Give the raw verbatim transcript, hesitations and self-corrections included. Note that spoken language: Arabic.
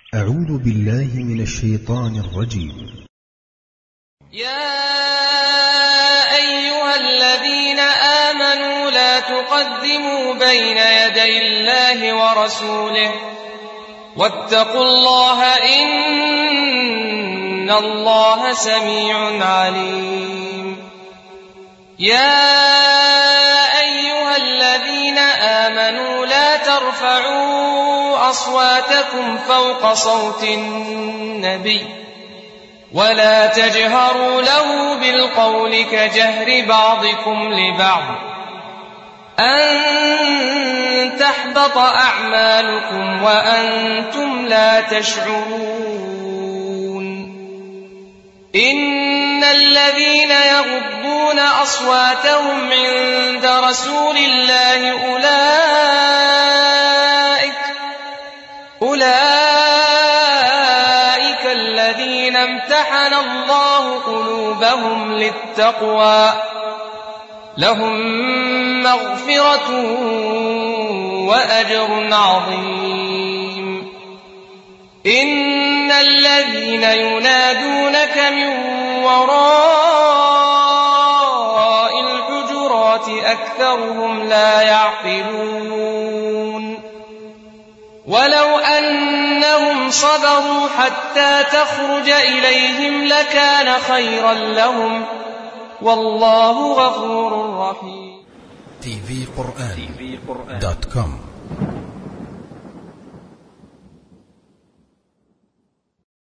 أعوذ بالله من الشيطان الرجيم. يا أيها الذين آمنوا لا تقدموا بين يدي الله ورسوله واتقوا الله إن الله سميع عليم. يا أيها الذين آمنوا لا ترفعوا أصواتكم فوق صوت النبي ولا تجهروا له بالقول كجهر بعضكم لبعض أن تحبط أعمالكم وأنتم لا تشعرون. إن الذين يغضون أصواتهم عند رسول الله أولئك أولئك الذين امتحن الله قلوبهم للتقوى لهم مغفرة وأجر عظيم. إن الذين ينادونك من وراء الحجرات أكثرهم لا يعقلون. ولو أنهم صبروا حتى تخرج إليهم لكان خيرا لهم والله غفور رحيم. تي في قرآن دوت كوم